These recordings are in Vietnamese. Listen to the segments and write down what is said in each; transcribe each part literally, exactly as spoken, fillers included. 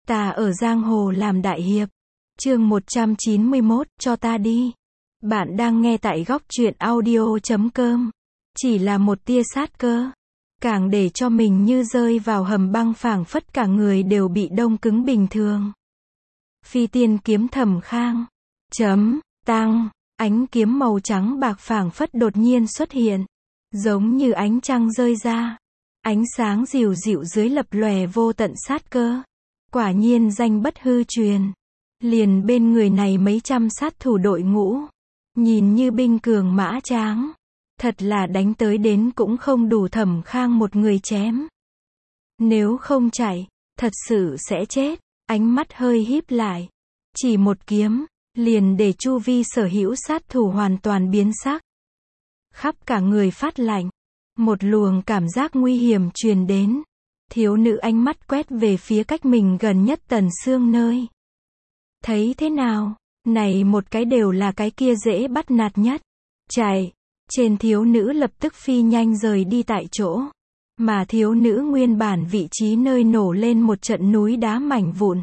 Ta ở giang hồ làm đại hiệp. Chương một trăm chín mươi mốt, cho ta đi. Bạn đang nghe tại góc truyện audio chấm com. Chỉ là một tia sát cơ, càng để cho mình như rơi vào hầm băng, phảng phất cả người đều bị đông cứng bình thường. Phi tiên kiếm Thẩm Khang. Chấm, tăng, ánh kiếm màu trắng bạc phảng phất đột nhiên xuất hiện, giống như ánh trăng rơi ra. Ánh sáng dịu dịu dưới lập lòe vô tận sát cơ. Quả nhiên danh bất hư truyền. Liền bên người này mấy trăm sát thủ đội ngũ, nhìn như binh cường mã tráng, thật là đánh tới đến cũng không đủ Thẩm Khang một người chém. Nếu không chạy, thật sự sẽ chết. Ánh mắt hơi híp lại, chỉ một kiếm, liền để chu vi sở hữu sát thủ hoàn toàn biến sắc. Khắp cả người phát lạnh, một luồng cảm giác nguy hiểm truyền đến. Thiếu nữ ánh mắt quét về phía cách mình gần nhất Tần Sương nơi. Thấy thế nào, này một cái đều là cái kia dễ bắt nạt nhất. Chạy, trên thiếu nữ lập tức phi nhanh rời đi tại chỗ. Mà thiếu nữ nguyên bản vị trí nơi nổ lên một trận núi đá mảnh vụn,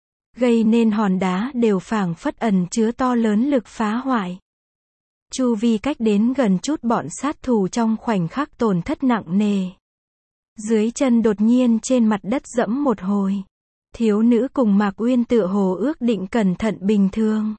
gây nên hòn đá đều phảng phất ẩn chứa to lớn lực phá hoại. Chu vi cách đến gần chút bọn sát thủ trong khoảnh khắc tổn thất nặng nề. Dưới chân đột nhiên trên mặt đất dẫm một hồi. Thiếu nữ cùng Mạc Uyên tựa hồ ước định cẩn thận bình thường.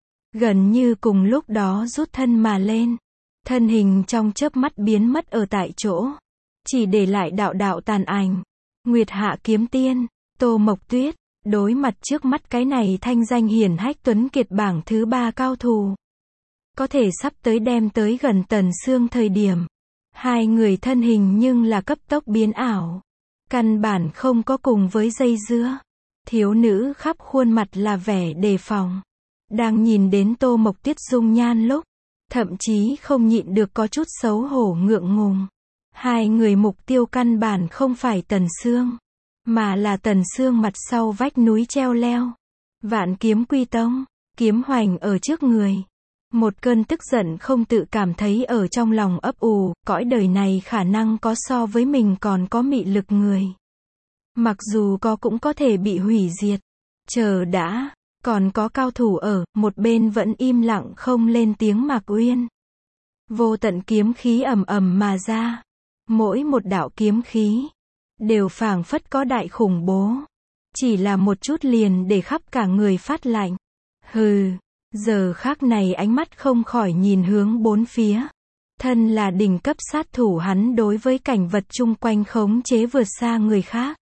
Gần như cùng lúc đó rút thân mà lên. Thân hình trong chớp mắt biến mất ở tại chỗ. Chỉ để lại đạo đạo tàn ảnh. Nguyệt Hạ Kiếm Tiên, Tô Mộc Tuyết, đối mặt trước mắt cái này thanh danh hiển hách tuấn kiệt bảng thứ ba cao thủ. Có thể sắp tới đem tới gần Tần Sương thời điểm. Hai người thân hình nhưng là cấp tốc biến ảo. Căn bản không có cùng với dây dưa. Thiếu nữ khắp khuôn mặt là vẻ đề phòng. Đang nhìn đến Tô Mộc Tuyết dung nhan lúc, thậm chí không nhịn được có chút xấu hổ ngượng ngùng. Hai người mục tiêu căn bản không phải Tần Sương, mà là Tần Sương mặt sau vách núi treo leo. Vạn Kiếm Quy Tông, kiếm hoành ở trước người. Một cơn tức giận không tự cảm thấy ở trong lòng ấp ủ, cõi đời này khả năng có so với mình còn có mị lực người. Mặc dù có cũng có thể bị hủy diệt. Chờ đã, còn có cao thủ ở, một bên vẫn im lặng không lên tiếng Mạc Uyên. Vô tận kiếm khí ầm ầm mà ra. Mỗi một đạo kiếm khí, đều phảng phất có đại khủng bố. Chỉ là một chút liền để khắp cả người phát lạnh. Hừ. Giờ khắc này ánh mắt không khỏi nhìn hướng bốn phía. Thân là đỉnh cấp sát thủ, hắn đối với cảnh vật chung quanh khống chế vượt xa người khác.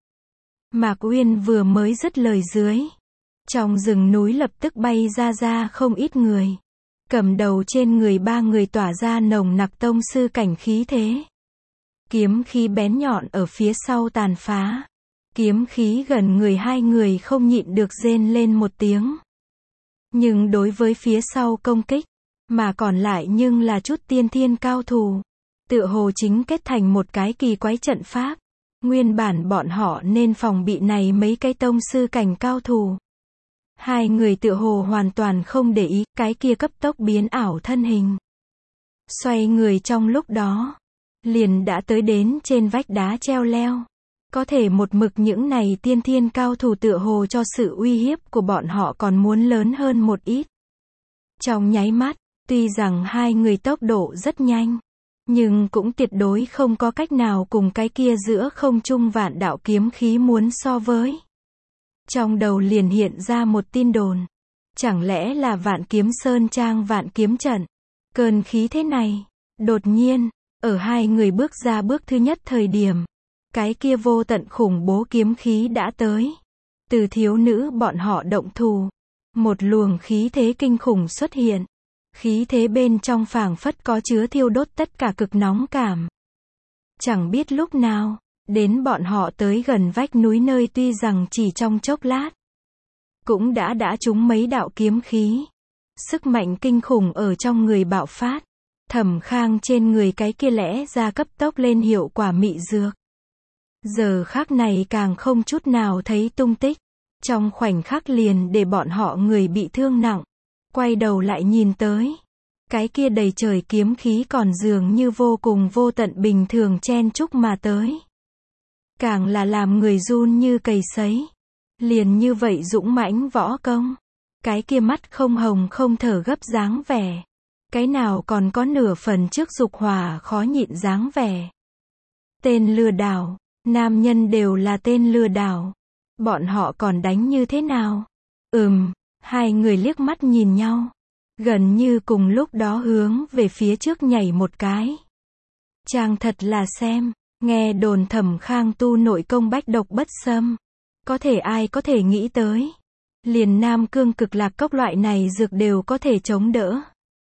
Mạc Uyên vừa mới dứt lời dưới, trong rừng núi lập tức bay ra ra không ít người. Cầm đầu trên người ba người tỏa ra nồng nặc tông sư cảnh khí thế. Kiếm khí bén nhọn ở phía sau tàn phá. Kiếm khí gần người hai người không nhịn được rên lên một tiếng. Nhưng đối với phía sau công kích, mà còn lại nhưng là chút tiên thiên cao thủ. Tựa hồ chính kết thành một cái kỳ quái trận pháp. Nguyên bản bọn họ nên phòng bị này mấy cái tông sư cảnh cao thủ. Hai người tựa hồ hoàn toàn không để ý, cái kia cấp tốc biến ảo thân hình. Xoay người trong lúc đó, liền đã tới đến trên vách đá treo leo. Có thể một mực những này tiên thiên cao thủ tựa hồ cho sự uy hiếp của bọn họ còn muốn lớn hơn một ít. Trong nháy mắt, tuy rằng hai người tốc độ rất nhanh, nhưng cũng tuyệt đối không có cách nào cùng cái kia giữa không trung vạn đạo kiếm khí muốn so với. Trong đầu liền hiện ra một tin đồn. Chẳng lẽ là Vạn Kiếm Sơn trang Vạn Kiếm Trận? Cơn khí thế này, đột nhiên, ở hai người bước ra bước thứ nhất thời điểm. Cái kia vô tận khủng bố kiếm khí đã tới. Từ thiếu nữ bọn họ động thủ. Một luồng khí thế kinh khủng xuất hiện. Khí thế bên trong phảng phất có chứa thiêu đốt tất cả cực nóng cảm. Chẳng biết lúc nào, đến bọn họ tới gần vách núi nơi tuy rằng chỉ trong chốc lát. Cũng đã đã trúng mấy đạo kiếm khí. Sức mạnh kinh khủng ở trong người bạo phát. Thẩm Khang trên người cái kia lẽ ra cấp tốc lên hiệu quả mị dược. Giờ khắc này càng không chút nào thấy tung tích. Trong khoảnh khắc liền để bọn họ người bị thương nặng. Quay đầu lại nhìn tới. Cái kia đầy trời kiếm khí còn dường như vô cùng vô tận bình thường chen chúc mà tới. Càng là làm người run như cầy sấy. Liền như vậy dũng mãnh võ công. Cái kia mắt không hồng không thở gấp dáng vẻ. Cái nào còn có nửa phần trước dục hỏa khó nhịn dáng vẻ. Tên lừa đảo, nam nhân đều là tên lừa đảo. Bọn họ còn đánh như thế nào? Ừm, hai người liếc mắt nhìn nhau. Gần như cùng lúc đó hướng về phía trước nhảy một cái. Chàng thật là xem, nghe đồn Thẩm Khang tu nội công bách độc bất xâm. Có thể ai có thể nghĩ tới. Liền Nam Cương Cực Lạc Cốc loại này dược đều có thể chống đỡ.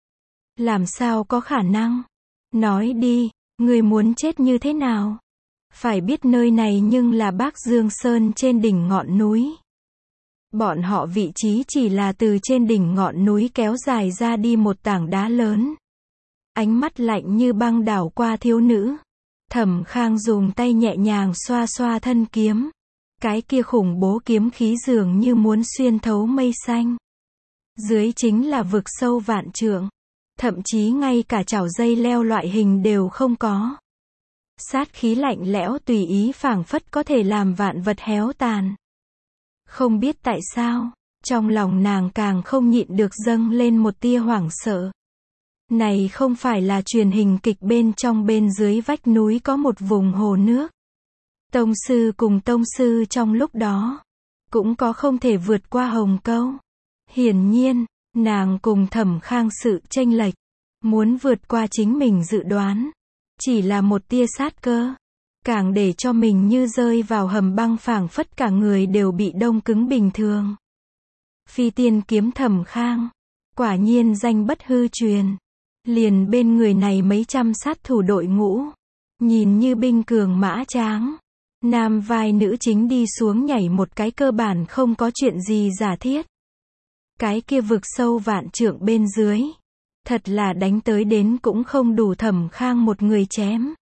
Làm sao có khả năng? Nói đi, người muốn chết như thế nào? Phải biết nơi này nhưng là Bắc Dương Sơn trên đỉnh ngọn núi. Bọn họ vị trí chỉ là từ trên đỉnh ngọn núi kéo dài ra đi một tảng đá lớn. Ánh mắt lạnh như băng đảo qua thiếu nữ. Thẩm Khang dùng tay nhẹ nhàng xoa xoa thân kiếm. Cái kia khủng bố kiếm khí dường như muốn xuyên thấu mây xanh. Dưới chính là vực sâu vạn trượng. Thậm chí ngay cả chảo dây leo loại hình đều không có. Sát khí lạnh lẽo tùy ý phảng phất có thể làm vạn vật héo tàn. Không biết tại sao, trong lòng nàng càng không nhịn được dâng lên một tia hoảng sợ. Này không phải là truyền hình kịch bên trong bên dưới vách núi có một vùng hồ nước. Tông sư cùng tông sư trong lúc đó, cũng có không thể vượt qua hồng câu. Hiển nhiên, nàng cùng Thẩm Khang sự chênh lệch, muốn vượt qua chính mình dự đoán. Chỉ là một tia sát cơ, càng để cho mình như rơi vào hầm băng phảng phất cả người đều bị đông cứng bình thường. Phi tiên kiếm Thẩm Khang, quả nhiên danh bất hư truyền. Liền bên người này mấy trăm sát thủ đội ngũ, nhìn như binh cường mã tráng. Nam vai nữ chính đi xuống nhảy một cái cơ bản không có chuyện gì giả thiết. Cái kia vực sâu vạn trượng bên dưới. Thật là đánh tới đến cũng không đủ Thẩm Khang một người chém.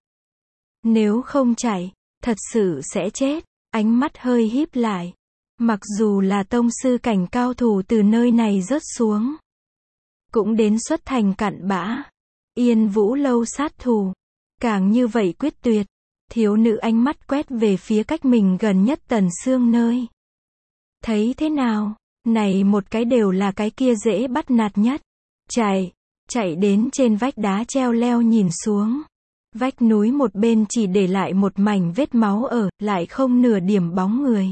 Nếu không chạy, thật sự sẽ chết. Ánh mắt hơi híp lại. Mặc dù là tông sư cảnh cao thủ từ nơi này rớt xuống, cũng đến xuất thành cặn bã. Yên Vũ lâu sát thủ, càng như vậy quyết tuyệt. Thiếu nữ ánh mắt quét về phía cách mình gần nhất Tần Sương nơi. Thấy thế nào? Này một cái đều là cái kia dễ bắt nạt nhất. Chạy, chạy đến trên vách đá treo leo nhìn xuống. Vách núi một bên chỉ để lại một mảnh vết máu ở, lại không nửa điểm bóng người.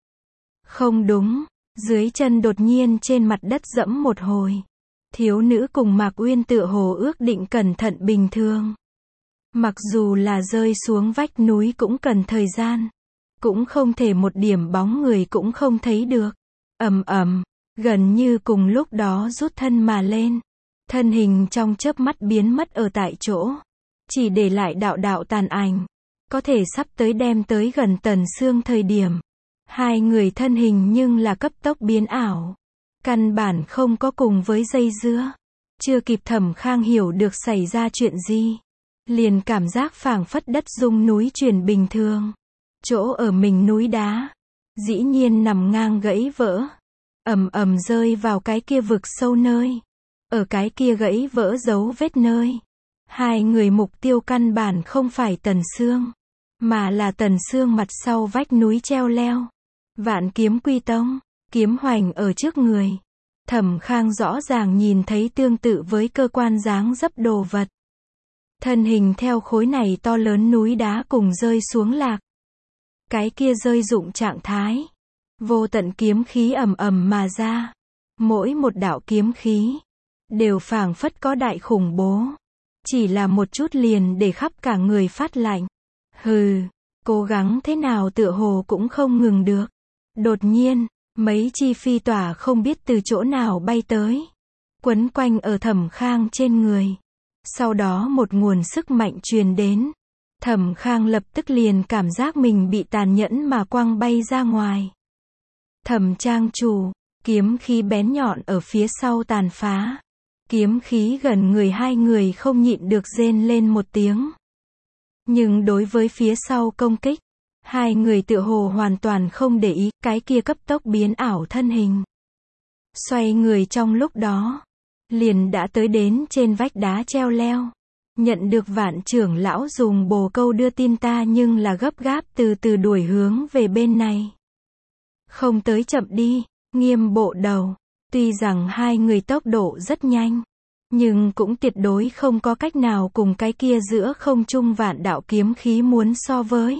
Không đúng, dưới chân đột nhiên trên mặt đất dẫm một hồi. Thiếu nữ cùng Mạc Uyên tựa hồ ước định cẩn thận bình thường. Mặc dù là rơi xuống vách núi cũng cần thời gian. Cũng không thể một điểm bóng người cũng không thấy được. Ầm ầm, gần như cùng lúc đó rút thân mà lên. Thân hình trong chớp mắt biến mất ở tại chỗ. Chỉ để lại đạo đạo tàn ảnh. Có thể sắp tới đem tới gần Tần Sương thời điểm. Hai người thân hình nhưng là cấp tốc biến ảo. Căn bản không có cùng với dây dưa. Chưa kịp Thẩm Khang hiểu được xảy ra chuyện gì. Liền cảm giác phảng phất đất rung núi chuyển bình thường. Chỗ ở mình núi đá. Dĩ nhiên nằm ngang gãy vỡ. Ầm ầm rơi vào cái kia vực sâu nơi. Ở cái kia gãy vỡ dấu vết nơi. Hai người mục tiêu căn bản không phải Tần Sương. Mà là Tần Sương mặt sau vách núi treo leo. Vạn kiếm quy tông. Kiếm hoành ở trước người. Thẩm Khang rõ ràng nhìn thấy tương tự với cơ quan dáng dấp đồ vật. Thân hình theo khối này to lớn núi đá cùng rơi xuống lạc. Cái kia rơi dụng trạng thái. Vô tận kiếm khí ầm ầm mà ra. Mỗi một đạo kiếm khí đều phảng phất có đại khủng bố. Chỉ là một chút liền để khắp cả người phát lạnh. Hừ, cố gắng thế nào tựa hồ cũng không ngừng được. Đột nhiên, mấy chi phi tỏa không biết từ chỗ nào bay tới. Quấn quanh ở Thẩm Khang trên người. Sau đó một nguồn sức mạnh truyền đến. Thẩm Khang lập tức liền cảm giác mình bị tàn nhẫn mà quăng bay ra ngoài. Thẩm trang chủ, kiếm khí bén nhọn ở phía sau tàn phá. Kiếm khí gần người hai người không nhịn được rên lên một tiếng. Nhưng đối với phía sau công kích, hai người tựa hồ hoàn toàn không để ý, cái kia cấp tốc biến ảo thân hình. Xoay người trong lúc đó, liền đã tới đến trên vách đá treo leo. Nhận được Vạn trưởng lão dùng bồ câu đưa tin ta nhưng là gấp gáp từ từ đuổi hướng về bên này. Không tới chậm đi, Nghiêm bộ đầu. Tuy rằng hai người tốc độ rất nhanh, nhưng cũng tuyệt đối không có cách nào cùng cái kia giữa không trung vạn đạo kiếm khí muốn so với.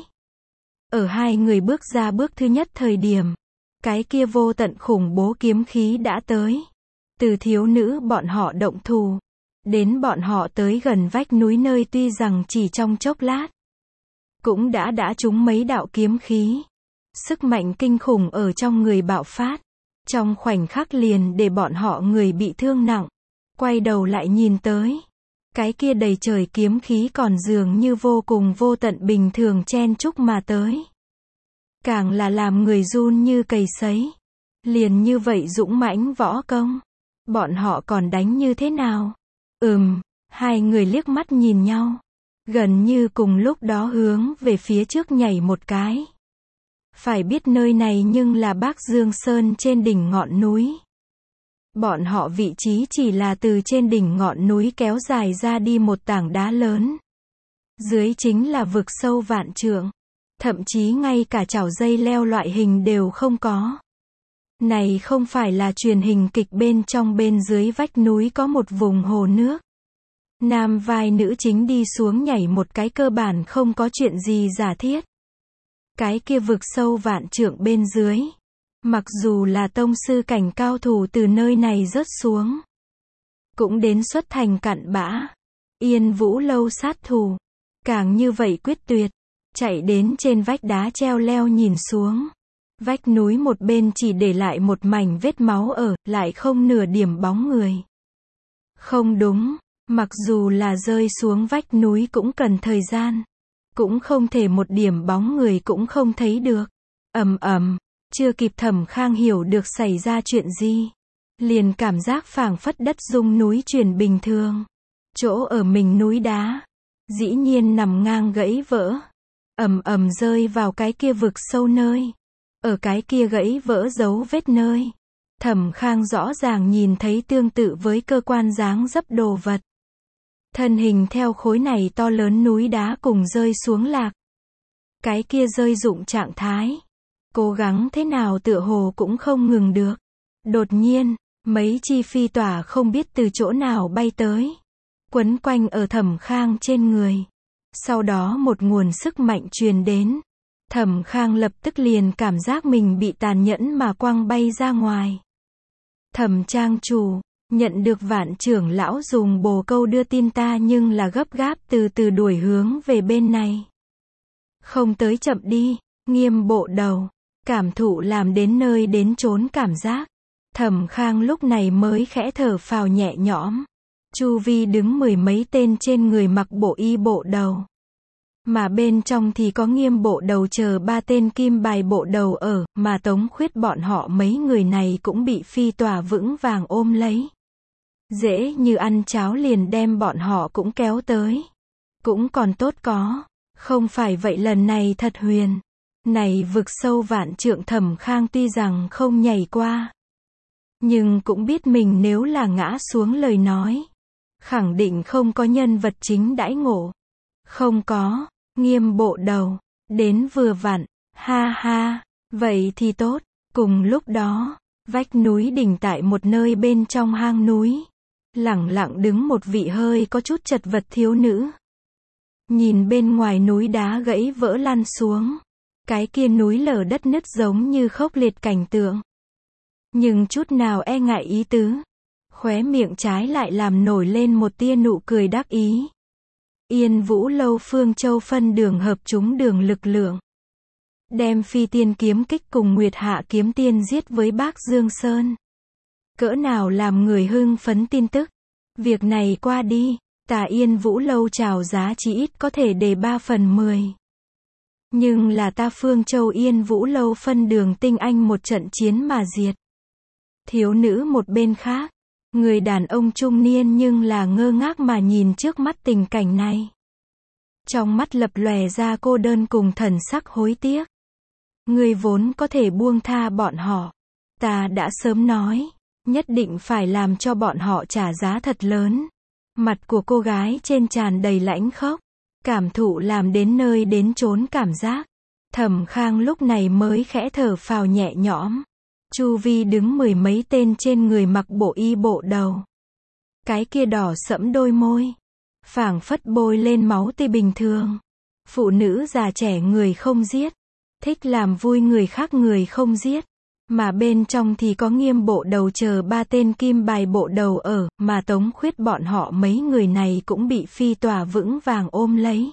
Ở hai người bước ra bước thứ nhất thời điểm, cái kia vô tận khủng bố kiếm khí đã tới. Từ thiếu nữ bọn họ động thủ, đến bọn họ tới gần vách núi nơi tuy rằng chỉ trong chốc lát, cũng đã đã trúng mấy đạo kiếm khí. Sức mạnh kinh khủng ở trong người bạo phát, trong khoảnh khắc liền để bọn họ người bị thương nặng. Quay đầu lại nhìn tới, cái kia đầy trời kiếm khí còn dường như vô cùng vô tận bình thường chen chúc mà tới. Càng là làm người run như cầy sấy. Liền như vậy dũng mãnh võ công, bọn họ còn đánh như thế nào? Ừm, hai người liếc mắt nhìn nhau, gần như cùng lúc đó hướng về phía trước nhảy một cái. Phải biết nơi này nhưng là Bắc Dương Sơn trên đỉnh ngọn núi. Bọn họ vị trí chỉ là từ trên đỉnh ngọn núi kéo dài ra đi một tảng đá lớn. Dưới chính là vực sâu vạn trượng. Thậm chí ngay cả chảo dây leo loại hình đều không có. Này không phải là truyền hình kịch bên trong bên dưới vách núi có một vùng hồ nước. Nam vai nữ chính đi xuống nhảy một cái cơ bản không có chuyện gì giả thiết. Cái kia vực sâu vạn trượng bên dưới. Mặc dù là tông sư cảnh cao thủ từ nơi này rớt xuống, cũng đến xuất thành cặn bã. Yên Vũ Lâu sát thủ, càng như vậy quyết tuyệt, chạy đến trên vách đá treo leo nhìn xuống. Vách núi một bên chỉ để lại một mảnh vết máu ở, lại không nửa điểm bóng người. Không đúng, mặc dù là rơi xuống vách núi cũng cần thời gian, cũng không thể một điểm bóng người cũng không thấy được. Ầm ầm. Chưa kịp Thẩm Khang hiểu được xảy ra chuyện gì, liền cảm giác phảng phất đất rung núi chuyển bình thường. Chỗ ở mình núi đá, dĩ nhiên nằm ngang gãy vỡ, ầm ầm rơi vào cái kia vực sâu nơi. Ở cái kia gãy vỡ dấu vết nơi, Thẩm Khang rõ ràng nhìn thấy tương tự với cơ quan dáng dấp đồ vật. Thân hình theo khối này to lớn núi đá cùng rơi xuống lạc. Cái kia rơi rụng trạng thái. Cố gắng thế nào tựa hồ cũng không ngừng được. Đột nhiên, mấy chi phi tỏa không biết từ chỗ nào bay tới. Quấn quanh ở Thẩm Khang trên người. Sau đó một nguồn sức mạnh truyền đến. Thẩm Khang lập tức liền cảm giác mình bị tàn nhẫn mà quăng bay ra ngoài. Thẩm trang chủ, nhận được Vạn trưởng lão dùng bồ câu đưa tin ta nhưng là gấp gáp từ từ đuổi hướng về bên này. Không tới chậm đi, Nghiêm bộ đầu. Cảm thụ làm đến nơi đến chốn cảm giác. Thẩm Khang lúc này mới khẽ thở phào nhẹ nhõm. Chu vi đứng mười mấy tên trên người mặc bộ y bộ đầu. Mà bên trong thì có Nghiêm bộ đầu chờ ba tên kim bài bộ đầu ở, mà Tống Khuyết bọn họ mấy người này cũng bị phi tỏa vững vàng ôm lấy. Dễ như ăn cháo liền đem bọn họ cũng kéo tới. Cũng còn tốt có. Không phải vậy lần này thật huyền. Này vực sâu vạn trượng Thẩm Khang tuy rằng không nhảy qua, nhưng cũng biết mình nếu là ngã xuống lời nói, khẳng định không có nhân vật chính đãi ngộ. Không có, Nghiêm bộ đầu, đến vừa vặn, ha ha, vậy thì tốt. Cùng lúc đó, vách núi đỉnh tại một nơi bên trong hang núi, lẳng lặng đứng một vị hơi có chút chật vật thiếu nữ. Nhìn bên ngoài núi đá gãy vỡ lăn xuống. Cái kia núi lở đất nứt giống như khốc liệt cảnh tượng. Nhưng chút nào e ngại ý tứ. Khóe miệng trái lại làm nổi lên một tia nụ cười đắc ý. Yên Vũ Lâu Phương Châu phân đường hợp chúng đường lực lượng. Đem phi tiên kiếm kích cùng Nguyệt Hạ kiếm tiên giết với Bắc Dương Sơn. Cỡ nào làm người hưng phấn tin tức. Việc này qua đi, ta Yên Vũ Lâu chào giá chỉ ít có thể để ba phần mười. Nhưng là ta Phương Châu Yên Vũ Lâu phân đường tinh anh một trận chiến mà diệt. Thiếu nữ một bên khác, người đàn ông trung niên nhưng là ngơ ngác mà nhìn trước mắt tình cảnh này. Trong mắt lập lòe ra cô đơn cùng thần sắc hối tiếc. Người vốn có thể buông tha bọn họ. Ta đã sớm nói, nhất định phải làm cho bọn họ trả giá thật lớn. Mặt của cô gái trên tràn đầy lãnh khốc. Cảm thụ làm đến nơi đến chốn cảm giác. Thẩm Khang lúc này mới khẽ thở phào nhẹ nhõm. Chu vi đứng mười mấy tên trên người mặc bộ y bộ đầu. Cái kia đỏ sẫm đôi môi, phảng phất bôi lên máu tươi bình thường. Phụ nữ già trẻ người không giết, thích làm vui người khác người không giết. Mà bên trong thì có Nghiêm bộ đầu chờ ba tên kim bài bộ đầu ở, mà Tống Khuyết bọn họ mấy người này cũng bị phi tỏa vững vàng ôm lấy.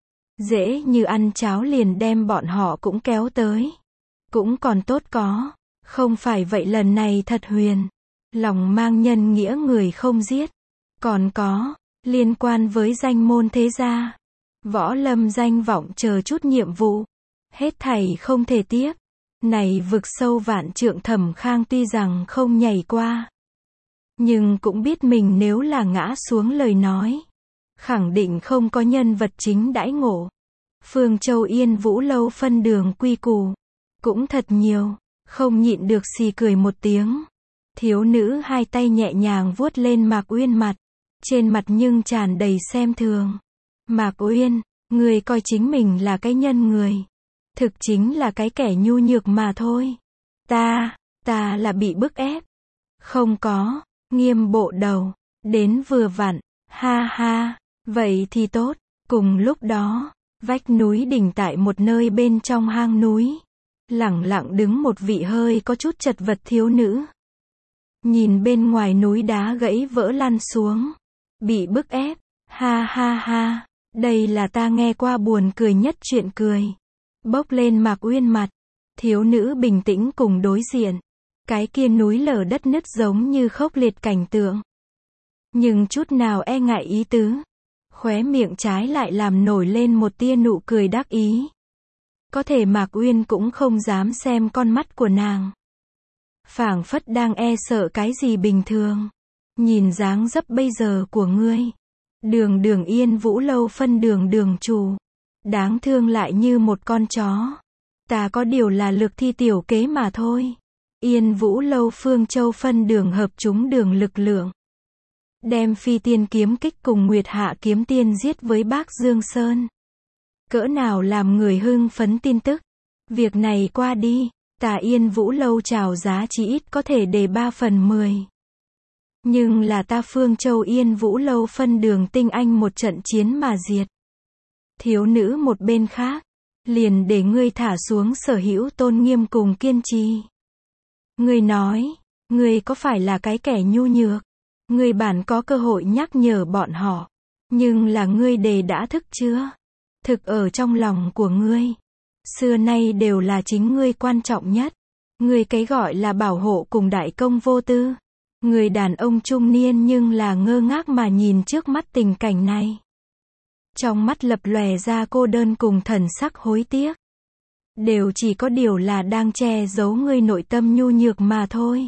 Dễ như ăn cháo liền đem bọn họ cũng kéo tới. Cũng còn tốt có, không phải vậy lần này thật huyền. Lòng mang nhân nghĩa người không giết. Còn có, liên quan với danh môn thế gia. Võ lâm danh vọng chờ chút nhiệm vụ. Hết thảy không thể tiếc. Này vực sâu vạn trượng Thẩm Khang tuy rằng không nhảy qua. Nhưng cũng biết mình nếu là ngã xuống lời nói. Khẳng định không có nhân vật chính đãi ngộ. Phương Châu Yên Vũ lâu phân đường quy củ. Cũng thật nhiều. Không nhịn được xì cười một tiếng. Thiếu nữ hai tay nhẹ nhàng vuốt lên Mạc Uyên mặt. Trên mặt nhưng tràn đầy xem thường. Mạc Uyên, người coi chính mình là cái nhân người. Thực chính là cái kẻ nhu nhược mà thôi. Ta, ta là bị bức ép. Không có, Nghiêm bộ đầu, đến vừa vặn, ha ha, vậy thì tốt. Cùng lúc đó, vách núi đỉnh tại một nơi bên trong hang núi. Lẳng lặng đứng một vị hơi có chút chật vật thiếu nữ. Nhìn bên ngoài núi đá gãy vỡ lăn xuống. Bị bức ép, ha ha ha, đây là ta nghe qua buồn cười nhất chuyện cười. Bốc lên Mạc Uyên mặt. Thiếu nữ bình tĩnh cùng đối diện. Cái kia núi lở đất nứt giống như khốc liệt cảnh tượng. Nhưng chút nào e ngại ý tứ. Khóe miệng trái lại làm nổi lên một tia nụ cười đắc ý. Có thể Mạc Uyên cũng không dám xem con mắt của nàng. Phảng phất đang e sợ cái gì bình thường. Nhìn dáng dấp bây giờ của ngươi. Đường đường Yên Vũ lâu phân đường đường chủ. Đáng thương lại như một con chó. Ta có điều là lực thi tiểu kế mà thôi. Yên Vũ lâu Phương Châu phân đường hợp chúng đường lực lượng. Đem Phi Tiên kiếm kích cùng Nguyệt Hạ kiếm tiên giết với Bác Dương Sơn. Cỡ nào làm người hưng phấn tin tức. Việc này qua đi, ta Yên Vũ lâu chào giá chỉ ít có thể để ba phần mười. Nhưng là ta Phương Châu Yên Vũ lâu phân đường tinh anh một trận chiến mà diệt. Thiếu nữ một bên khác, liền để ngươi thả xuống sở hữu tôn nghiêm cùng kiên trì. Ngươi nói, ngươi có phải là cái kẻ nhu nhược? Ngươi bản có cơ hội nhắc nhở bọn họ. Nhưng là ngươi đề đã thức chưa? Thực ở trong lòng của ngươi. Xưa nay đều là chính ngươi quan trọng nhất. Ngươi cái gọi là bảo hộ cùng đại công vô tư. Người đàn ông trung niên nhưng là ngơ ngác mà nhìn trước mắt tình cảnh này. Trong mắt lập lòe ra cô đơn cùng thần sắc hối tiếc. Đều chỉ có điều là đang che giấu ngươi nội tâm nhu nhược mà thôi.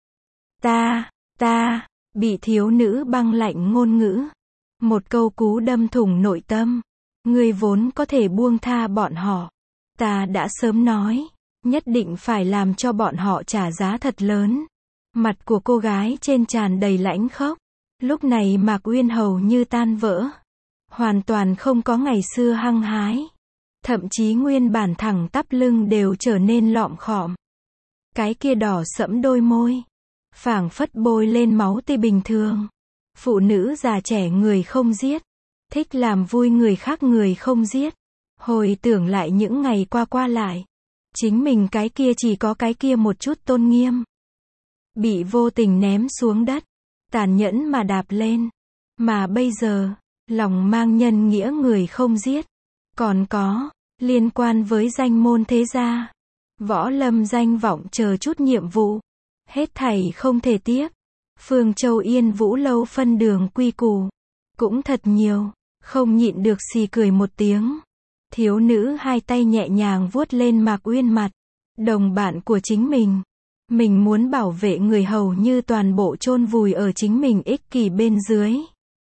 Ta, ta, bị thiếu nữ băng lạnh ngôn ngữ. Một câu cú đâm thủng nội tâm. Ngươi vốn có thể buông tha bọn họ. Ta đã sớm nói, nhất định phải làm cho bọn họ trả giá thật lớn. Mặt của cô gái trên tràn đầy lãnh khốc. Lúc này Mạc Uyên hầu như tan vỡ. Hoàn toàn không có ngày xưa hăng hái. Thậm chí nguyên bản thẳng tắp lưng đều trở nên lọm khọm. Cái kia đỏ sẫm đôi môi. Phảng phất bôi lên máu tươi bình thường. Phụ nữ già trẻ người không giết. Thích làm vui người khác người không giết. Hồi tưởng lại những ngày qua qua lại. Chính mình cái kia chỉ có cái kia một chút tôn nghiêm. Bị vô tình ném xuống đất. Tàn nhẫn mà đạp lên. Mà bây giờ, lòng mang nhân nghĩa người không giết. Còn có, liên quan với danh môn thế gia. Võ lâm danh vọng chờ chút nhiệm vụ. Hết thảy không thể tiếc. Phương Châu Yên Vũ lâu phân đường quy củ. Cũng thật nhiều. Không nhịn được xì cười một tiếng. Thiếu nữ hai tay nhẹ nhàng vuốt lên Mạc Uyên mặt. Đồng bạn của chính mình. Mình muốn bảo vệ người hầu như toàn bộ chôn vùi ở chính mình ích kỷ bên dưới.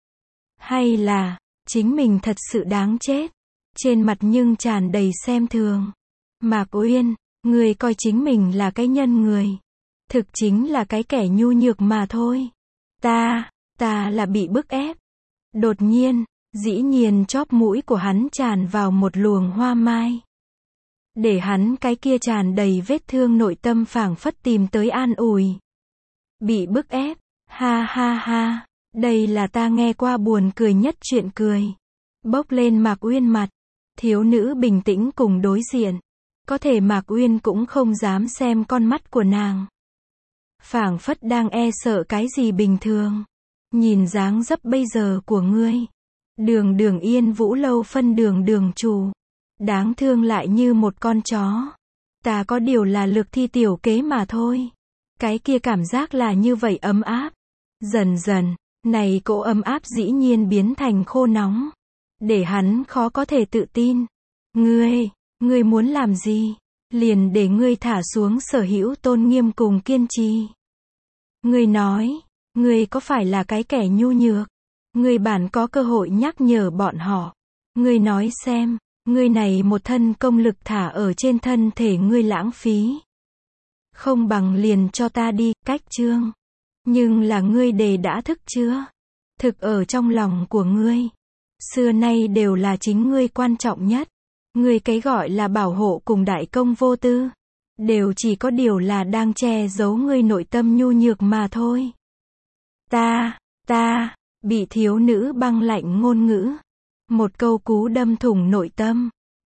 Hay là, chính mình thật sự đáng chết. Trên mặt nhưng tràn đầy xem thường. Mạc Uyên, người coi chính mình là cái nhân người. Thực chính là cái kẻ nhu nhược mà thôi. Ta, ta là bị bức ép. Đột nhiên, dĩ nhiên chóp mũi của hắn tràn vào một luồng hoa mai. để hắn cái kia tràn đầy vết thương nội tâm phảng phất tìm tới an ủi. Bị bức ép, ha ha ha, đây là ta nghe qua buồn cười nhất chuyện cười. Bốc lên Mạc Uyên mặt, thiếu nữ bình tĩnh cùng đối diện. Có thể Mạc Uyên cũng không dám xem con mắt của nàng. Phảng phất đang e sợ cái gì bình thường. Nhìn dáng dấp bây giờ của ngươi. Đường đường Yên Vũ Lâu phân đường đường chủ. Đáng thương lại như một con chó. Ta có điều là lực thi tiểu kế mà thôi. Cái kia cảm giác là như vậy ấm áp. Dần dần, này cỗ ấm áp dĩ nhiên biến thành khô nóng. Để hắn khó có thể tự tin. Ngươi, ngươi muốn làm gì? Liền để ngươi thả xuống sở hữu tôn nghiêm cùng kiên trì. Ngươi nói, ngươi có phải là cái kẻ nhu nhược? Ngươi bản có cơ hội nhắc nhở bọn họ. Ngươi nói xem, ngươi này một thân công lực thả ở trên thân thể ngươi lãng phí. Không bằng liền cho ta đi, cách chương. Nhưng là ngươi đề đã thức chưa? Thực ở trong lòng của ngươi. Xưa nay đều là chính ngươi quan trọng nhất. Ngươi cái gọi là bảo hộ cùng đại công vô tư. Đều chỉ có điều là đang che giấu ngươi nội tâm nhu nhược mà thôi. Ta, ta, bị thiếu nữ băng lạnh ngôn ngữ. Một câu cú đâm thủng nội tâm.